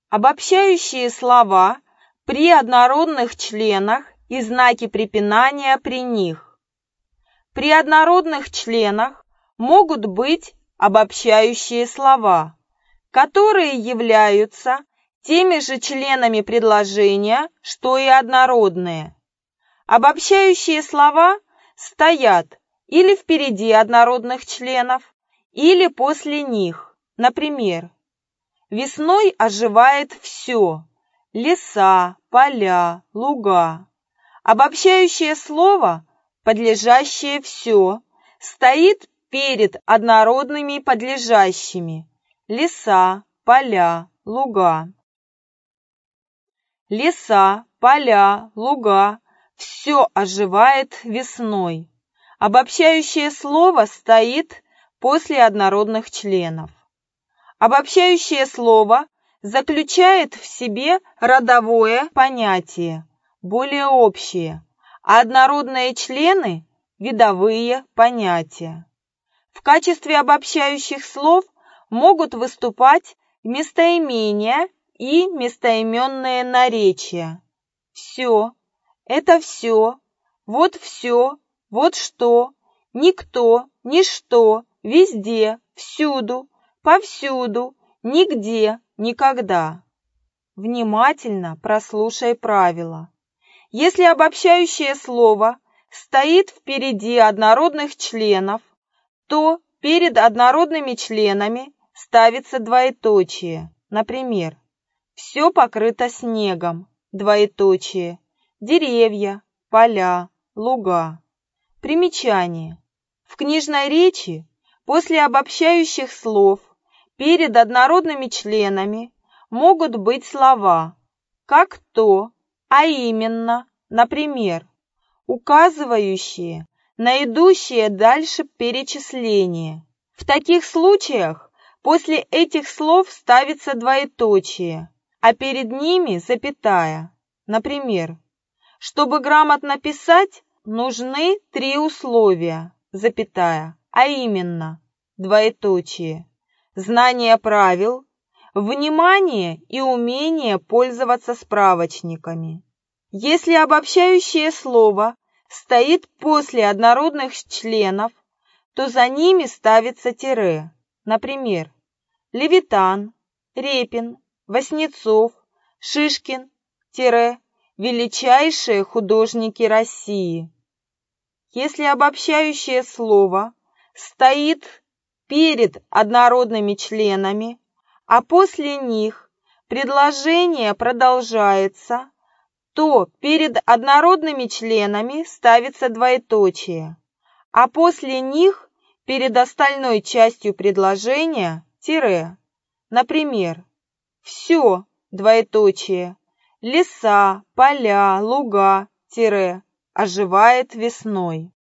Обобщающие слова при однородных членах и знаки препинания при них. При однородных членах могут быть обобщающие слова, которые являются теми же членами предложения, что и однородные. Обобщающие слова стоят или впереди однородных членов, или после них. Например, весной оживает все – леса, поля, луга. Обобщающее слово, подлежащее все, стоит перед однородными подлежащими – леса, поля, луга. Леса, поля, луга – все оживает весной. Обобщающее слово стоит после однородных членов. Обобщающее слово заключает в себе родовое понятие, более общее, а однородные члены – видовые понятия. В качестве обобщающих слов могут выступать местоимения и местоименные наречия. Все, это все, вот что, никто, ничто, везде, всюду, повсюду, нигде, никогда. Внимательно прослушай правила. Если обобщающее слово стоит впереди однородных членов, то перед однородными членами ставится двоеточие. Например, все покрыто снегом, двоеточие, деревья, поля, луга. Примечание. В книжной речи после обобщающих слов перед однородными членами могут быть слова «как то», «а именно», например, указывающие на идущее дальше перечисление. В таких случаях после этих слов ставится двоеточие, а перед ними запятая. Например, чтобы грамотно писать, нужны 3 условия, запятая, а именно, двоеточие, знание правил, внимание и умение пользоваться справочниками. Если обобщающее слово стоит после однородных членов, то за ними ставится тире. Например, Левитан, Репин, Васнецов, Шишкин, величайшие художники России. Если обобщающее слово стоит перед однородными членами, а после них предложение продолжается, то перед однородными членами ставится двоеточие, а после них перед остальной частью предложения тире. Например, все, двоеточие, леса, поля, луга, оживает весной.